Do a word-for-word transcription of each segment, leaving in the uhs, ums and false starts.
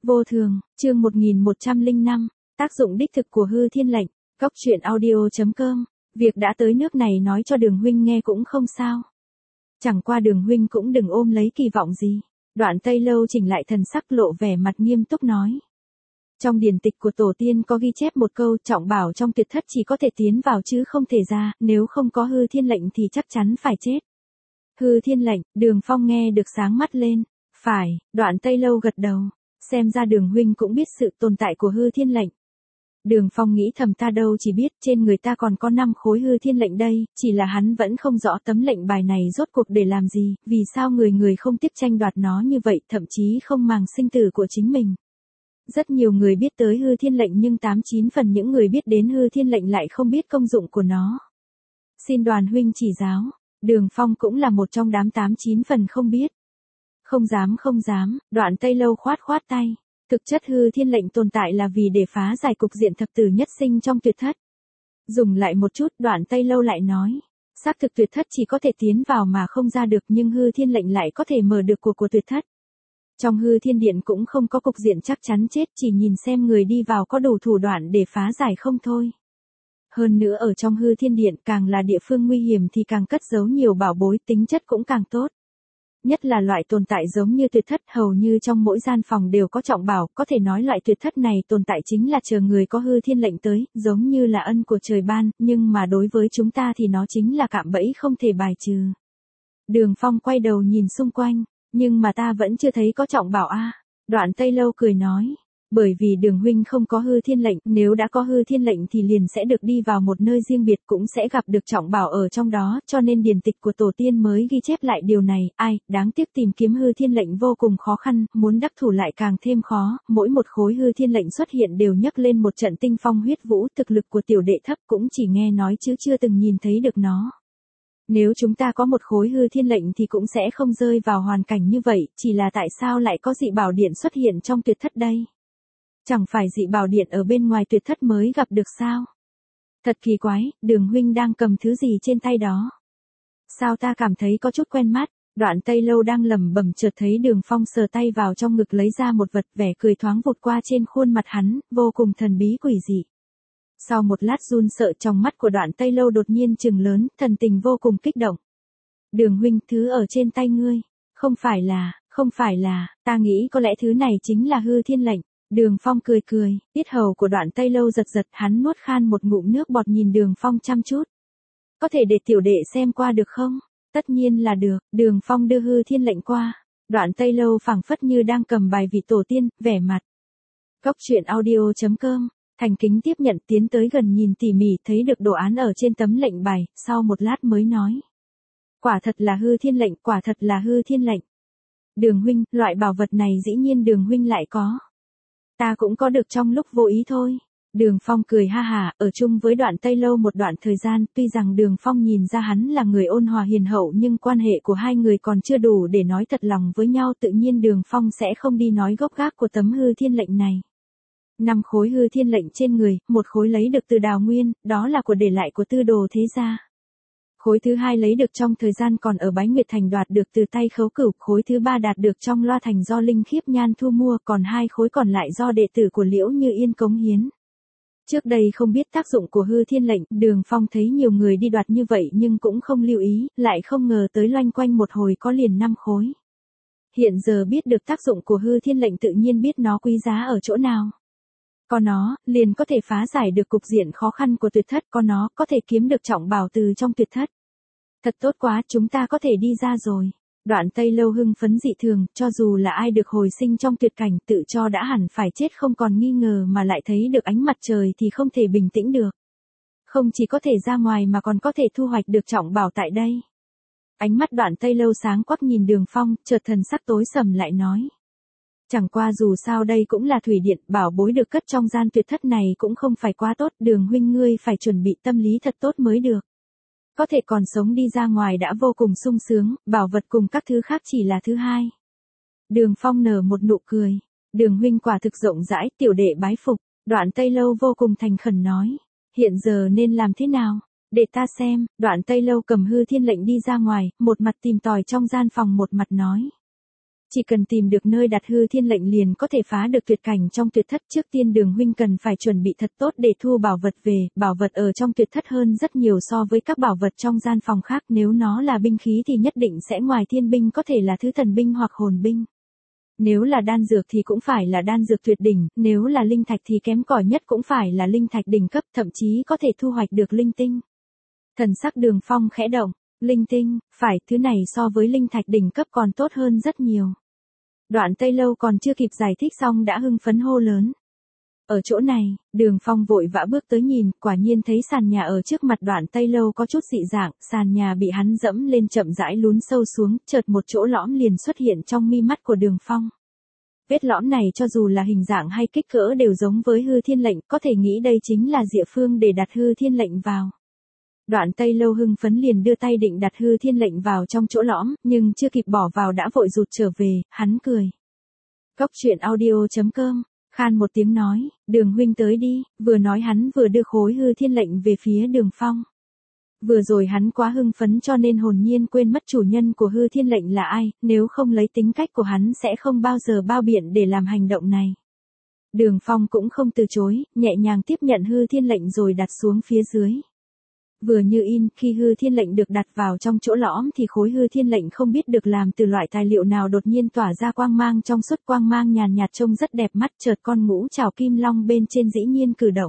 Vô thường, chương một nghìn một trăm lẻ năm, tác dụng đích thực của hư thiên lệnh, góc truyện audio.com, việc đã tới nước này nói cho Đường huynh nghe cũng không sao. Chẳng qua Đường huynh cũng đừng ôm lấy kỳ vọng gì. Đoạn Tây Lâu chỉnh lại thần sắc lộ vẻ mặt nghiêm túc nói. Trong điển tịch của tổ tiên có ghi chép một câu trọng bảo trong tuyệt thất chỉ có thể tiến vào chứ không thể ra, nếu không có hư thiên lệnh thì chắc chắn phải chết. Hư thiên lệnh, Đường Phong nghe được sáng mắt lên. Phải, Đoạn Tây Lâu gật đầu. Xem ra Đường huynh cũng biết sự tồn tại của hư thiên lệnh. Đường Phong nghĩ thầm ta đâu chỉ biết trên người ta còn có năm khối hư thiên lệnh đây, chỉ là hắn vẫn không rõ tấm lệnh bài này rốt cuộc để làm gì, vì sao người người không tiếp tranh đoạt nó như vậy, thậm chí không màng sinh tử của chính mình. Rất nhiều người biết tới hư thiên lệnh nhưng tám chín phần những người biết đến hư thiên lệnh lại không biết công dụng của nó. Xin Đoàn huynh chỉ giáo, Đường Phong cũng là một trong đám tám chín phần không biết. Không dám không dám, Đoạn Tây Lâu khoát khoát tay. Thực chất hư thiên lệnh tồn tại là vì để phá giải cục diện thập tử nhất sinh trong tuyệt thất. Dùng lại một chút, Đoạn Tây Lâu lại nói. Xác thực tuyệt thất chỉ có thể tiến vào mà không ra được nhưng hư thiên lệnh lại có thể mở được cuộc của tuyệt thất. Trong hư thiên điện cũng không có cục diện chắc chắn chết, chỉ nhìn xem người đi vào có đủ thủ đoạn để phá giải không thôi. Hơn nữa ở trong hư thiên điện càng là địa phương nguy hiểm thì càng cất giấu nhiều bảo bối, tính chất cũng càng tốt. Nhất là loại tồn tại giống như tuyệt thất, hầu như trong mỗi gian phòng đều có trọng bảo, có thể nói loại tuyệt thất này tồn tại chính là chờ người có hư thiên lệnh tới, giống như là ân của trời ban, nhưng mà đối với chúng ta thì nó chính là cạm bẫy không thể bài trừ. Đường Phong quay đầu nhìn xung quanh, nhưng mà ta vẫn chưa thấy có trọng bảo a. Đoạn Tây Lâu cười nói. Bởi vì Đường huynh không có hư thiên lệnh, nếu đã có hư thiên lệnh thì liền sẽ được đi vào một nơi riêng biệt, cũng sẽ gặp được trọng bảo ở trong đó, cho nên điển tịch của tổ tiên mới ghi chép lại điều này. Ai, đáng tiếc tìm kiếm hư thiên lệnh vô cùng khó khăn, muốn đắc thủ lại càng thêm khó, mỗi một khối hư thiên lệnh xuất hiện đều nhấc lên một trận tinh phong huyết vũ, thực lực của tiểu đệ thấp cũng chỉ nghe nói chứ chưa từng nhìn thấy được nó. Nếu chúng ta có một khối hư thiên lệnh thì cũng sẽ không rơi vào hoàn cảnh như vậy, chỉ là tại sao lại có dị bảo điện xuất hiện trong tuyệt thất đây? Chẳng phải dị bảo điện ở bên ngoài tuyệt thất mới gặp được sao? Thật kỳ quái, Đường huynh đang cầm thứ gì trên tay đó? Sao ta cảm thấy có chút quen mắt? Đoạn Tây Lâu đang lẩm bẩm chợt thấy Đường Phong sờ tay vào trong ngực lấy ra một vật, vẻ cười thoáng vụt qua trên khuôn mặt hắn, vô cùng thần bí quỷ dị. Sau một lát run sợ trong mắt của Đoạn Tây Lâu đột nhiên trừng lớn, thần tình vô cùng kích động. Đường huynh, thứ ở trên tay ngươi, không phải là, không phải là, ta nghĩ có lẽ thứ này chính là hư thiên lệnh. Đường Phong cười cười, yết hầu của Đoạn Tây Lâu giật giật, hắn nuốt khan một ngụm nước bọt nhìn Đường Phong chăm chút. Có thể để tiểu đệ xem qua được không? Tất nhiên là được. Đường Phong đưa hư thiên lệnh qua. Đoạn Tây Lâu phảng phất như đang cầm bài vị tổ tiên, vẻ mặt. Góc truyện audio.com, thành kính tiếp nhận, tiến tới gần nhìn tỉ mỉ, thấy được đồ án ở trên tấm lệnh bài, sau một lát mới nói. Quả thật là hư thiên lệnh, quả thật là hư thiên lệnh. Đường huynh, loại bảo vật này dĩ nhiên Đường huynh lại có. Ta cũng có được trong lúc vô ý thôi. Đường Phong cười ha hả, ở chung với Đoạn Tây Lâu một đoạn thời gian, tuy rằng Đường Phong nhìn ra hắn là người ôn hòa hiền hậu nhưng quan hệ của hai người còn chưa đủ để nói thật lòng với nhau, tự nhiên Đường Phong sẽ không đi nói gốc gác của tấm hư thiên lệnh này. Năm khối hư thiên lệnh trên người, một khối lấy được từ Đào Nguyên, đó là của để lại của Tư Đồ thế gia. Khối thứ hai lấy được trong thời gian còn ở Bái Nguyệt Thành đoạt được từ tay Khấu Cửu, khối thứ ba đạt được trong Loa Thành do Linh Khiếp Nhan thu mua, còn hai khối còn lại do đệ tử của Liễu Như Yên cống hiến. Trước đây không biết tác dụng của hư thiên lệnh, Đường Phong thấy nhiều người đi đoạt như vậy nhưng cũng không lưu ý, lại không ngờ tới loanh quanh một hồi có liền năm khối. Hiện giờ biết được tác dụng của hư thiên lệnh tự nhiên biết nó quý giá ở chỗ nào. Có nó, liền có thể phá giải được cục diện khó khăn của tuyệt thất, có nó, có thể kiếm được trọng bảo từ trong tuyệt thất. Thật tốt quá, chúng ta có thể đi ra rồi. Đoạn Tây Lâu hưng phấn dị thường, cho dù là ai được hồi sinh trong tuyệt cảnh tự cho đã hẳn phải chết không còn nghi ngờ mà lại thấy được ánh mặt trời thì không thể bình tĩnh được. Không chỉ có thể ra ngoài mà còn có thể thu hoạch được trọng bảo tại đây. Ánh mắt Đoạn Tây Lâu sáng quắc nhìn Đường Phong, chợt thần sắc tối sầm lại nói. Chẳng qua dù sao đây cũng là thủy điện, bảo bối được cất trong gian tuyệt thất này cũng không phải quá tốt, Đường huynh ngươi phải chuẩn bị tâm lý thật tốt mới được. Có thể còn sống đi ra ngoài đã vô cùng sung sướng, bảo vật cùng các thứ khác chỉ là thứ hai. Đường Phong nở một nụ cười. Đường huynh quả thực rộng rãi, tiểu đệ bái phục. Đoạn Tây Lâu vô cùng thành khẩn nói. Hiện giờ nên làm thế nào? Để ta xem. Đoạn Tây Lâu cầm hư thiên lệnh đi ra ngoài, một mặt tìm tòi trong gian phòng một mặt nói. Chỉ cần tìm được nơi đặt hư thiên lệnh liền có thể phá được tuyệt cảnh trong tuyệt thất. Trước tiên Đường huynh cần phải chuẩn bị thật tốt để thu bảo vật về, bảo vật ở trong tuyệt thất hơn rất nhiều so với các bảo vật trong gian phòng khác, nếu nó là binh khí thì nhất định sẽ ngoài thiên binh có thể là thứ thần binh hoặc hồn binh. Nếu là đan dược thì cũng phải là đan dược tuyệt đỉnh, nếu là linh thạch thì kém cỏi nhất cũng phải là linh thạch đỉnh cấp, thậm chí có thể thu hoạch được linh tinh. Thần sắc Đường Phong khẽ động, linh tinh, phải, thứ này so với linh thạch đỉnh cấp còn tốt hơn rất nhiều. Đoạn Tây Lâu còn chưa kịp giải thích xong đã hưng phấn hô lớn. Ở chỗ này, Đường Phong vội vã bước tới nhìn, quả nhiên thấy sàn nhà ở trước mặt Đoạn Tây Lâu có chút dị dạng, sàn nhà bị hắn dẫm lên chậm rãi lún sâu xuống, chợt một chỗ lõm liền xuất hiện trong mi mắt của Đường Phong. Vết lõm này cho dù là hình dạng hay kích cỡ đều giống với hư thiên lệnh, có thể nghĩ đây chính là địa phương để đặt hư thiên lệnh vào. Đoạn Tây Lâu hưng phấn liền đưa tay định đặt hư thiên lệnh vào trong chỗ lõm, nhưng chưa kịp bỏ vào đã vội rụt trở về, hắn cười. Cốc truyện audio chấm com, khan một tiếng nói, Đường huynh tới đi, vừa nói hắn vừa đưa khối hư thiên lệnh về phía Đường Phong. Vừa rồi hắn quá hưng phấn cho nên hồn nhiên quên mất chủ nhân của hư thiên lệnh là ai, nếu không lấy tính cách của hắn sẽ không bao giờ bao biện để làm hành động này. Đường Phong cũng không từ chối, nhẹ nhàng tiếp nhận hư thiên lệnh rồi đặt xuống phía dưới. Vừa như in, khi hư thiên lệnh được đặt vào trong chỗ lõm thì khối hư thiên lệnh không biết được làm từ loại tài liệu nào đột nhiên tỏa ra quang mang trong suốt, quang mang nhàn nhạt trông rất đẹp mắt, chợt con ngũ trảo kim long bên trên dĩ nhiên cử động.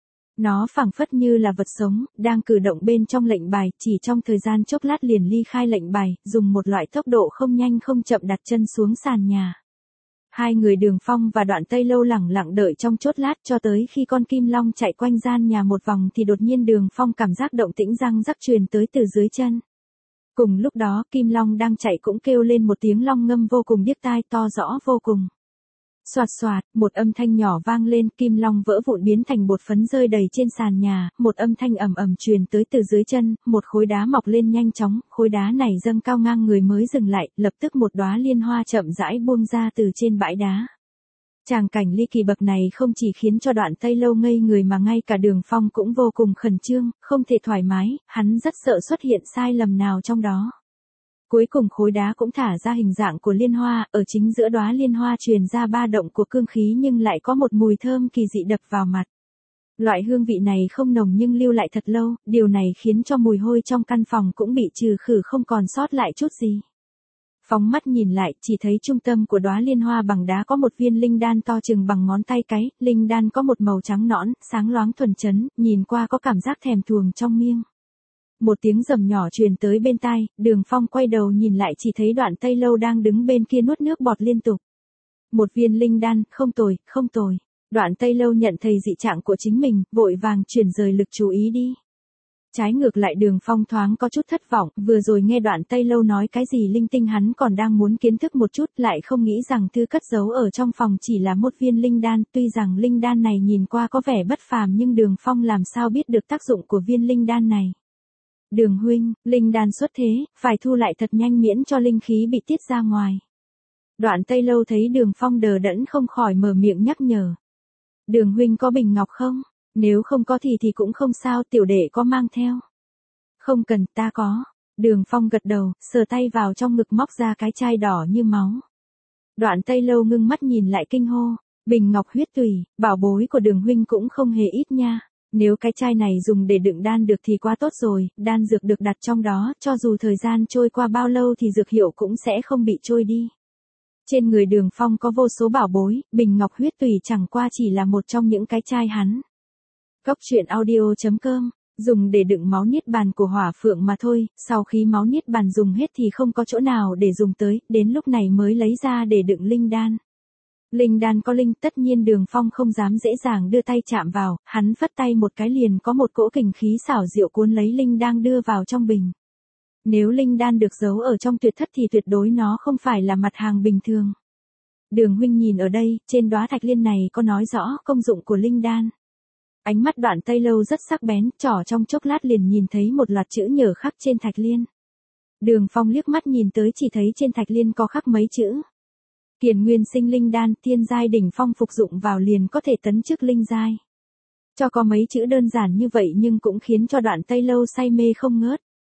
Nó phảng phất như là vật sống, đang cử động bên trong lệnh bài, chỉ trong thời gian chốc lát liền ly khai lệnh bài, dùng một loại tốc độ không nhanh không chậm đặt chân xuống sàn nhà. Hai người Đường Phong và Đoạn Tây Lâu lẳng lặng đợi trong chốt lát cho tới khi con kim long chạy quanh gian nhà một vòng thì đột nhiên Đường Phong cảm giác động tĩnh răng rắc truyền tới từ dưới chân. Cùng lúc đó kim long đang chạy cũng kêu lên một tiếng long ngâm vô cùng điếc tai, to rõ vô cùng. Soạt soạt, một âm thanh nhỏ vang lên, kim long vỡ vụn biến thành bột phấn rơi đầy trên sàn nhà, một âm thanh ầm ầm truyền tới từ dưới chân, một khối đá mọc lên nhanh chóng, khối đá này dâng cao ngang người mới dừng lại, lập tức một đóa liên hoa chậm rãi buông ra từ trên bãi đá. Tràng cảnh ly kỳ bậc này không chỉ khiến cho Đoạn Tây Lâu ngây người mà ngay cả Đường Phong cũng vô cùng khẩn trương, không thể thoải mái, hắn rất sợ xuất hiện sai lầm nào trong đó. Cuối cùng khối đá cũng thả ra hình dạng của liên hoa, ở chính giữa đóa liên hoa truyền ra ba động của cương khí nhưng lại có một mùi thơm kỳ dị đập vào mặt. Loại hương vị này không nồng nhưng lưu lại thật lâu, điều này khiến cho mùi hôi trong căn phòng cũng bị trừ khử không còn sót lại chút gì. Phóng mắt nhìn lại, chỉ thấy trung tâm của đóa liên hoa bằng đá có một viên linh đan to chừng bằng ngón tay cái, linh đan có một màu trắng nõn, sáng loáng thuần chấn, nhìn qua có cảm giác thèm thuồng trong miệng. Một tiếng rầm nhỏ truyền tới bên tai, Đường Phong quay đầu nhìn lại chỉ thấy Đoạn Tây Lâu đang đứng bên kia nuốt nước bọt liên tục. Một viên linh đan, không tồi, không tồi. Đoạn Tây Lâu nhận thấy dị trạng của chính mình, vội vàng chuyển rời lực chú ý đi. Trái ngược lại Đường Phong thoáng có chút thất vọng, vừa rồi nghe Đoạn Tây Lâu nói cái gì linh tinh hắn còn đang muốn kiến thức một chút, lại không nghĩ rằng thư cất giấu ở trong phòng chỉ là một viên linh đan, tuy rằng linh đan này nhìn qua có vẻ bất phàm nhưng Đường Phong làm sao biết được tác dụng của viên linh đan này. Đường huynh, linh đan xuất thế, phải thu lại thật nhanh miễn cho linh khí bị tiết ra ngoài. Đoạn Tây Lâu thấy Đường Phong đờ đẫn không khỏi mở miệng nhắc nhở. Đường huynh có bình ngọc không? Nếu không có thì thì cũng không sao, tiểu đệ có mang theo. Không cần, ta có. Đường Phong gật đầu, sờ tay vào trong ngực móc ra cái chai đỏ như máu. Đoạn Tây Lâu ngưng mắt nhìn lại kinh hô. Bình ngọc huyết tùy, bảo bối của Đường huynh cũng không hề ít nha. Nếu cái chai này dùng để đựng đan được thì quá tốt rồi, đan dược được đặt trong đó, cho dù thời gian trôi qua bao lâu thì dược hiệu cũng sẽ không bị trôi đi. Trên người Đường Phong có vô số bảo bối, bình ngọc huyết tùy chẳng qua chỉ là một trong những cái chai hắn. Cốc truyện audio chấm com, dùng để đựng máu niết bàn của hỏa phượng mà thôi, sau khi máu niết bàn dùng hết thì không có chỗ nào để dùng tới, đến lúc này mới lấy ra để đựng linh đan. Linh đan có linh, tất nhiên Đường Phong không dám dễ dàng đưa tay chạm vào, hắn phất tay một cái liền có một cỗ kình khí xảo diệu cuốn lấy linh đan đưa vào trong bình. Nếu linh đan được giấu ở trong tuyệt thất thì tuyệt đối nó không phải là mặt hàng bình thường. Đường huynh nhìn ở đây, trên đóa thạch liên này có nói rõ công dụng của linh đan. Ánh mắt Đoạn Tây Lâu rất sắc bén, trỏ trong chốc lát liền nhìn thấy một loạt chữ nhờ khắc trên thạch liên. Đường Phong liếc mắt nhìn tới chỉ thấy trên thạch liên có khắc mấy chữ. Kiền nguyên sinh linh đan, thiên giai đỉnh phong phục dụng vào liền có thể tấn chức linh giai. Cho có mấy chữ đơn giản như vậy nhưng cũng khiến cho Đoạn Tây Lâu say mê không ngớt.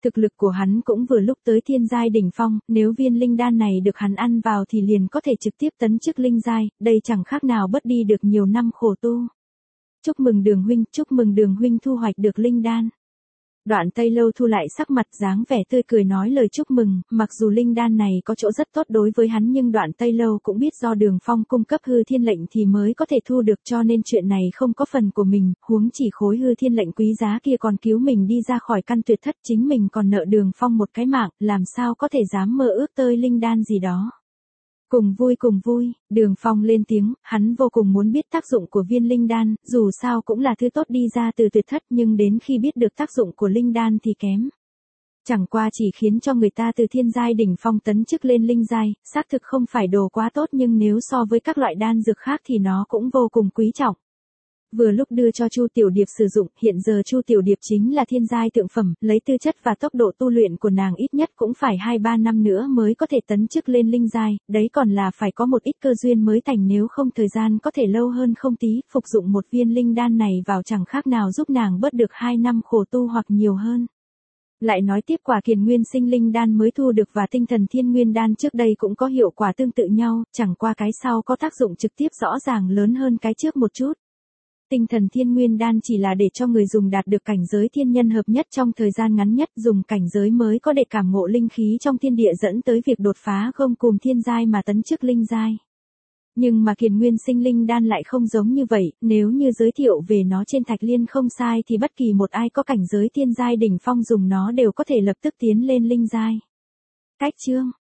Thực lực của hắn cũng vừa lúc tới thiên giai đỉnh phong, nếu viên linh đan này được hắn ăn vào thì liền có thể trực tiếp tấn chức linh giai, đây chẳng khác nào bớt đi được nhiều năm khổ tu. Chúc mừng Đường huynh, chúc mừng Đường huynh thu hoạch được linh đan. Đoạn Tây Lâu thu lại sắc mặt dáng vẻ tươi cười nói lời chúc mừng, mặc dù linh đan này có chỗ rất tốt đối với hắn nhưng Đoạn Tây Lâu cũng biết do Đường Phong cung cấp hư thiên lệnh thì mới có thể thu được, cho nên chuyện này không có phần của mình, huống chỉ khối hư thiên lệnh quý giá kia còn cứu mình đi ra khỏi căn tuyệt thất, chính mình còn nợ Đường Phong một cái mạng, làm sao có thể dám mơ ước tơi linh đan gì đó. Cùng vui cùng vui, Đường Phong lên tiếng, hắn vô cùng muốn biết tác dụng của viên linh đan, dù sao cũng là thứ tốt đi ra từ tuyệt thất nhưng đến khi biết được tác dụng của linh đan thì kém. Chẳng qua chỉ khiến cho người ta từ thiên giai đỉnh phong tấn chức lên linh giai, xác thực không phải đồ quá tốt nhưng nếu so với các loại đan dược khác thì nó cũng vô cùng quý trọng. Vừa lúc đưa cho Chu Tiểu Điệp sử dụng, hiện giờ Chu Tiểu Điệp chính là thiên giai thượng phẩm, lấy tư chất và tốc độ tu luyện của nàng ít nhất cũng phải hai ba năm nữa mới có thể tấn chức lên linh giai, đấy còn là phải có một ít cơ duyên mới thành, nếu không thời gian có thể lâu hơn không tí, phục dụng một viên linh đan này vào chẳng khác nào giúp nàng bớt được hai năm khổ tu hoặc nhiều hơn. Lại nói tiếp quả Kiền Nguyên Sinh linh đan mới thu được và tinh thần thiên nguyên đan trước đây cũng có hiệu quả tương tự nhau, chẳng qua cái sau có tác dụng trực tiếp rõ ràng lớn hơn cái trước một chút. Tinh thần thiên nguyên đan chỉ là để cho người dùng đạt được cảnh giới thiên nhân hợp nhất trong thời gian ngắn nhất, dùng cảnh giới mới có để cảm ngộ linh khí trong thiên địa dẫn tới việc đột phá gông cùm thiên giai mà tấn chức linh giai. Nhưng mà Kiền Nguyên Sinh linh đan lại không giống như vậy, nếu như giới thiệu về nó trên Thạch Liên không sai thì bất kỳ một ai có cảnh giới thiên giai đỉnh phong dùng nó đều có thể lập tức tiến lên linh giai. Cách chương